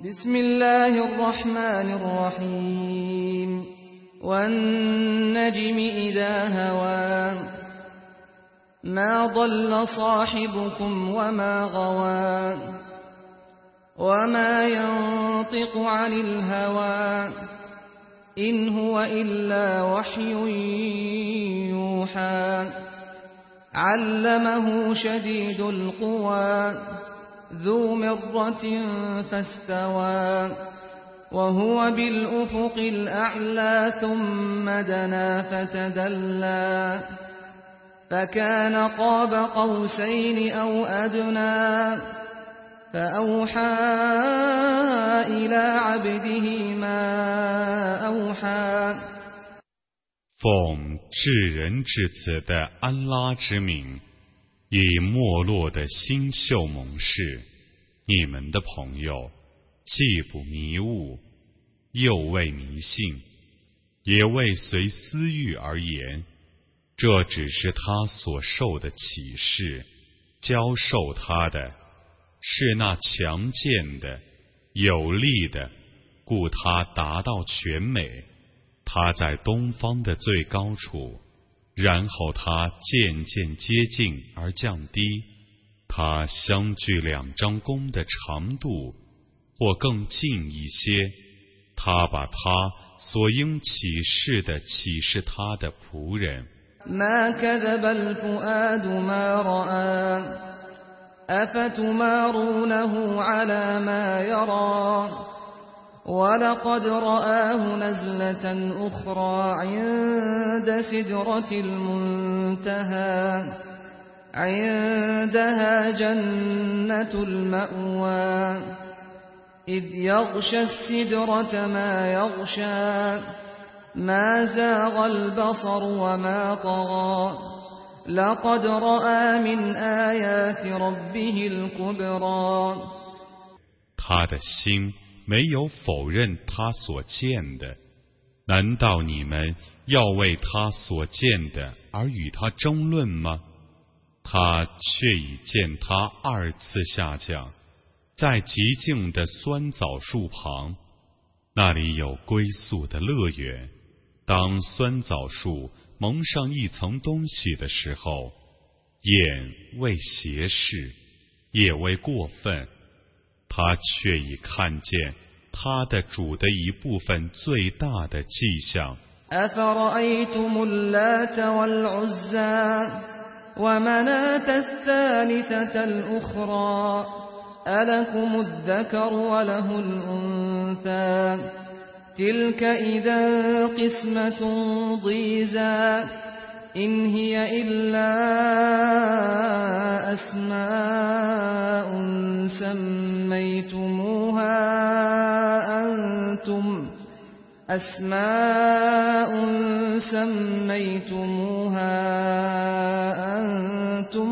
بسم الله الرحمن الرحيم والنجم إذا هوى ما ضل صاحبكم وما غوى وما ينطق عن الهوى إن هو إلا وحي يوحى علمه شديد القوى ذو مرة فاستوى وهو بالأفق الأعلى ثم دنا فتدلى فكان قاب قوسين أو أدنى فأوحى إلى عبده ما أوحى 奉至仁至慈的安拉之名，以没落的星宿盟誓，你们的朋友既不迷雾，又未迷信，也未随私欲而言，这只是他所受的启示，教授他的是那强健的、有力的，故他达到全美。他在东方的最高处，然后他渐渐接近而降低，他相距2张弓的长度，或更近一些。他把他所应启示的启示他的仆人。 ما كذب الفؤاد ما رأى أفتمارونه على ما يرى ولقد رآه نزلة أخرى عند سدرة المنتهى عندها جنة المأوى إذ يغشى السدرة ما يغشى ما زاغ البصر وما طغى لقد رأى من آيات ربه الكبرى 他的心没有否认他所见的，难道你们要为他所见的而与他争论吗？他却已见他2次下降，在极静的酸枣树旁，那里有归宿的乐园。当酸枣树蒙上一层东西的时候，眼未斜视，也未过分，他却已看见他的主的一部分最大的迹象。 أفرأيتم اللات والعزى ومناة الثالثة الأخرى ألكم الذكر وله الأنثى تلك إذا قسمة ضيزى إن هي إلا أسماء سميتموها أنتم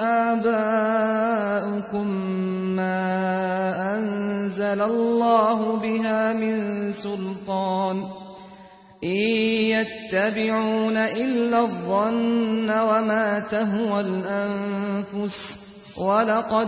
وآباؤكم ما أنزل الله بها من سلطان إن يتبعون إلا الظن وما تهوى الأنفس ولقد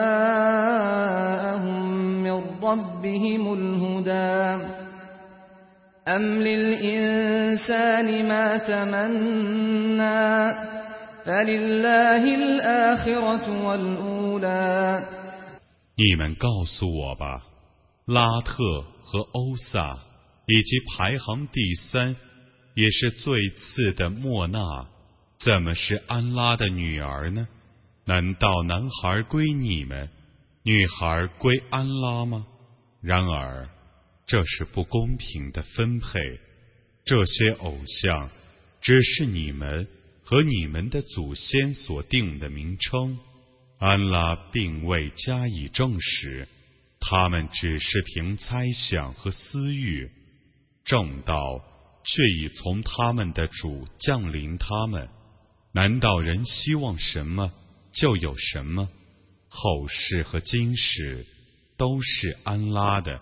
جاءهم من ربهم الهدى أم للإنسان ما تمنى فلله الآخرة والأولى 你们告诉我吧，拉特和欧萨以及排行第3也是最次的莫纳，怎么是安拉的女儿呢？难道男孩归你们，女孩归安拉吗？然而这是不公平的分配，这些偶像只是你们和你们的祖先所定的名称，安拉并未加以证实，他们只是凭猜想和私欲，正道却已从他们的主降临他们。难道人希望什么就有什么？后世和今世都是安拉的。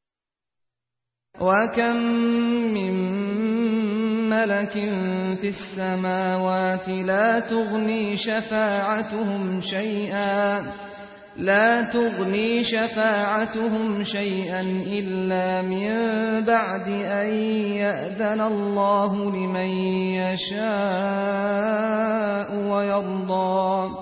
وكم من ملك في السماوات لا تغني شفاعتهم شيئا لا تغني شفاعتهم شيئا إلا من بعد أن يأذن الله لمن يشاء ويرضى。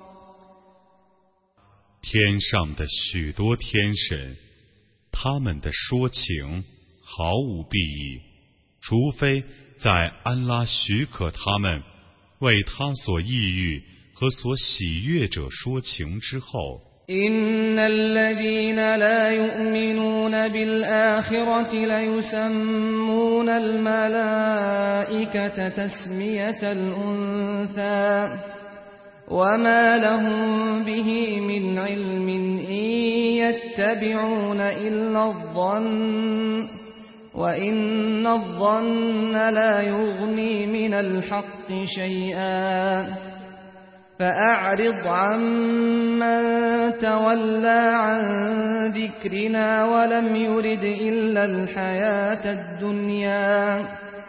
天上的许多天神，他们的说情毫无裨益，除非在安拉许可他们为他所抑郁和所喜悦者说情之后。 إن الذين لا يؤمنون بالآخرة ليسمون الملائكة تسمية الأنثى وما لهم به من علم إن يتبعون إلا الظن وإن الظن لا يغني من الحق شيئا فأعرض عمن تولى عن ذكرنا ولم يرد إلا الحياة الدنيا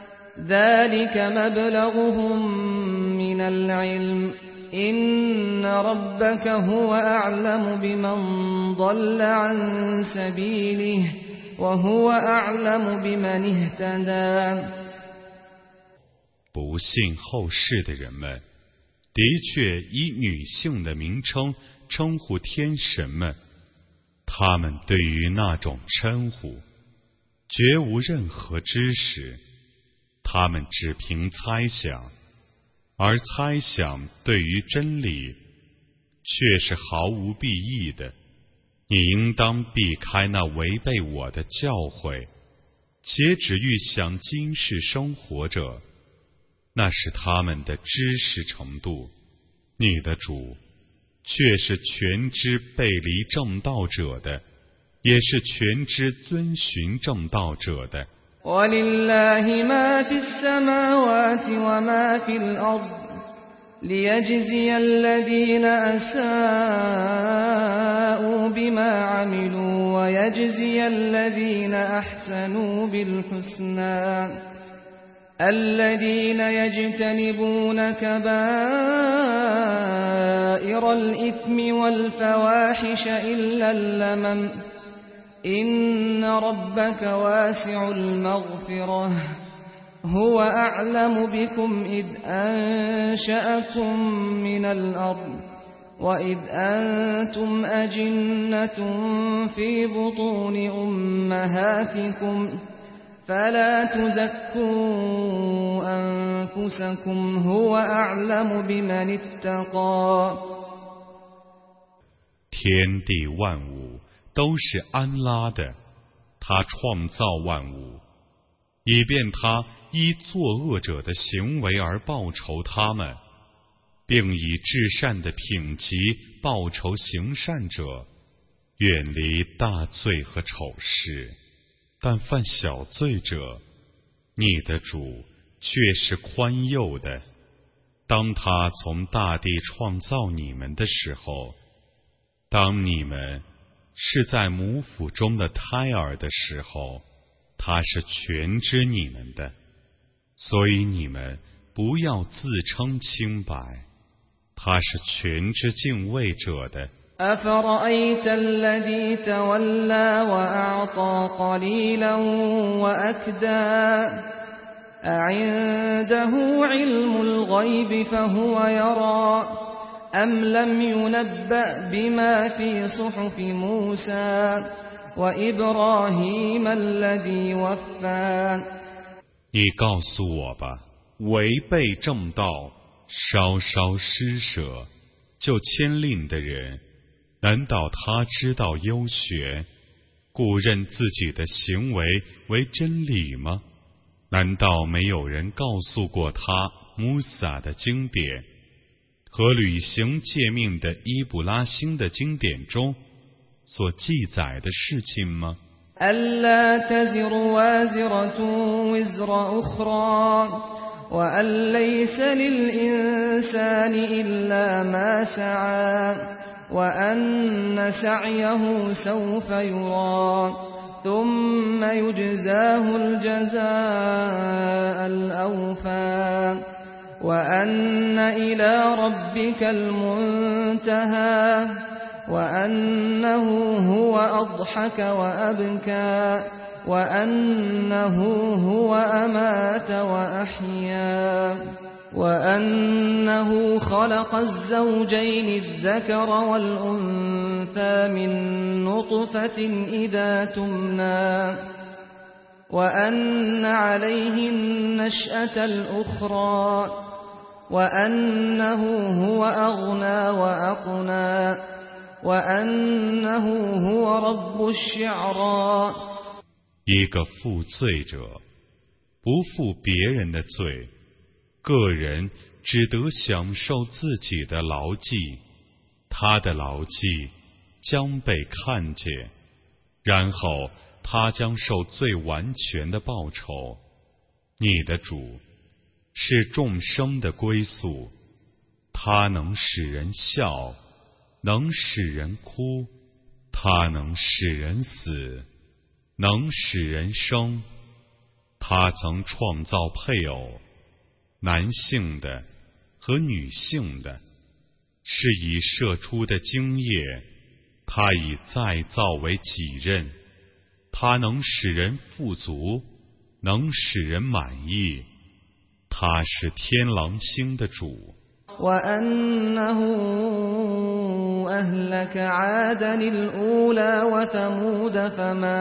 ذلك مبلغهم من العلم إن ربك هو أعلم بمن ضل عن سبيله وهو أعلم بمن اهتدى。 不信后世的人们的确以女性的名称称呼天神们，他们对于那种称呼绝无任何知识，他们只凭猜想，而猜想对于真理却是毫无裨益的。你应当避开那违背我的教诲，且只欲想今世生活者，那是他们的知识程度。你的主却是全知背离正道者的，也是全知遵循正道者的。 وَلِلَّهِ مَا فِي السَّمَاوَاتِ وَمَا فِي الْأَرْضِ لِيَجْزِيَ الَّذِينَ أَسَاءُوا بِمَا عَمِلُوا وَيَجْزِيَ الَّذِينَ أَحْسَنُوا بِالْحُسْنَى الَّذِينَ يَجْتَنِبُونَ كَبَائِرَ الْإِثْمِ وَالْفَوَاحِشَ إِلَّا اللَّمَمَ إِنَّ رَبَّكَ وَاسِعُ الْمَغْفِرَةِ هو أعلم بكم إذ أنشأكم من الأرض وإذ أنتم أجنة في بطون أمهاتكم فلا تزكوا أنفسكم هو أعلم بمن اتقى。 天地万物都是安拉的，他创造万物，以便他依作恶者的行为而报仇他们，并以至善的品级报仇行善者，远离大罪和丑事。但犯小罪者，你的主却是宽宥的。当他从大地创造你们的时候，当你们是在母腹中的胎儿的时候，他是全知你们的，所以你们不要自称清白，他是全知敬畏者的。 أفرأيت الذي تولى وأعطى قليلا وأكدى أعنده علم الغيب فهو يرى أم لم ينبأ بما في صحف موسى وإبراهيم الذي وفى。 你告诉我吧，违背正道、稍稍施舍就牵令的人，难道他知道幽玄，故认自己的行为为真理吗？难道没有人告诉过他穆萨的经典和履行诫命的伊布拉欣的经典中所记载的事情吗 ألا تزر وازرة وزر أخرى وأن ليس للإنسان إلا ما سعى وأن سعيه سوف يرى ثم يجزاه الجزاء الأوفى وأن إلى ربك المنتهى وأنه هو أضحك وأبكى وأنه هو أمات وأحيا وأنه خلق الزوجين الذكر والأنثى من نطفة إذا تمنى وأن عليه النشأة الأخرى وأنه هو أغنى وأقنى وأنه هو رب الشعرى。 一个负罪者不负别人的罪，个人只得享受自己的劳绩，他的劳绩将被看见，然后他将受最完全的报酬。你的主是众生的归宿，他能使人笑，能使人哭，他能使人死，能使人生。他曾创造配偶，男性的和女性的，是以射出的精液，他以再造为己任。他能使人富足，能使人满意。他是天狼星的主。 وأنه أهلك عادا الأولى وثمود فما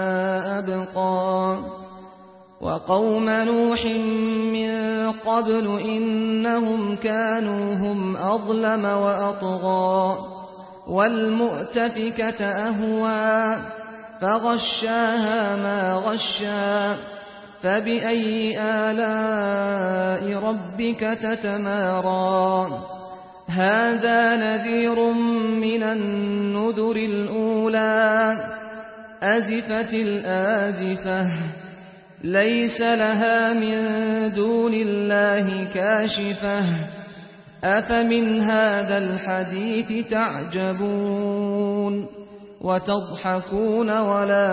أبقى وقوم نوح من قبل إنهم كانوا هم أظلم وأطغى والمؤتفكة أهوى فغشاها ما غشا فبأي آلاء ربك تتمارى هذا نذير من النذر الأولى أزفت الآزفة ليس لها من دون الله كاشفة أفمن هذا الحديث تعجبون وتضحكون ولا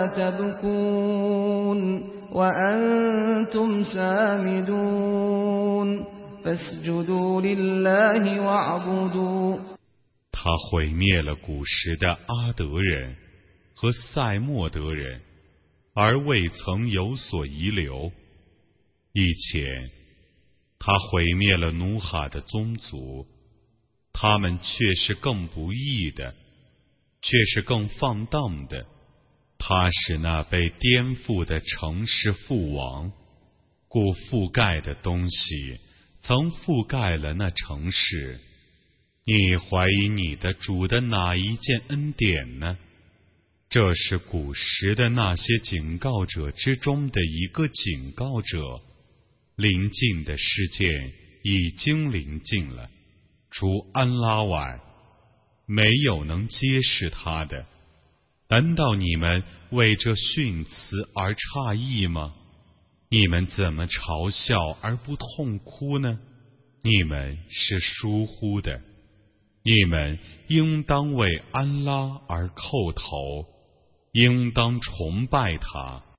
تبكون وأنتم سامدون فاسجدوا لله واعبدوا。 他毁灭了古时的阿德人和塞莫德人，而未曾有所遗留。以前，他毁灭了努哈的宗族，他们却是更不义的，却是更放荡的。他使那被颠覆的城市覆亡，故覆盖的东西曾覆盖了那城市。你怀疑你的主的哪一件恩典呢？这是古时的那些警告者之中的一个警告者。临近的事件已经临近了，除安拉外，没有能揭示他的。难道你们为这训词而诧异吗？你们怎么嘲笑而不痛哭呢？你们是疏忽的，你们应当为安拉而叩头，应当崇拜他。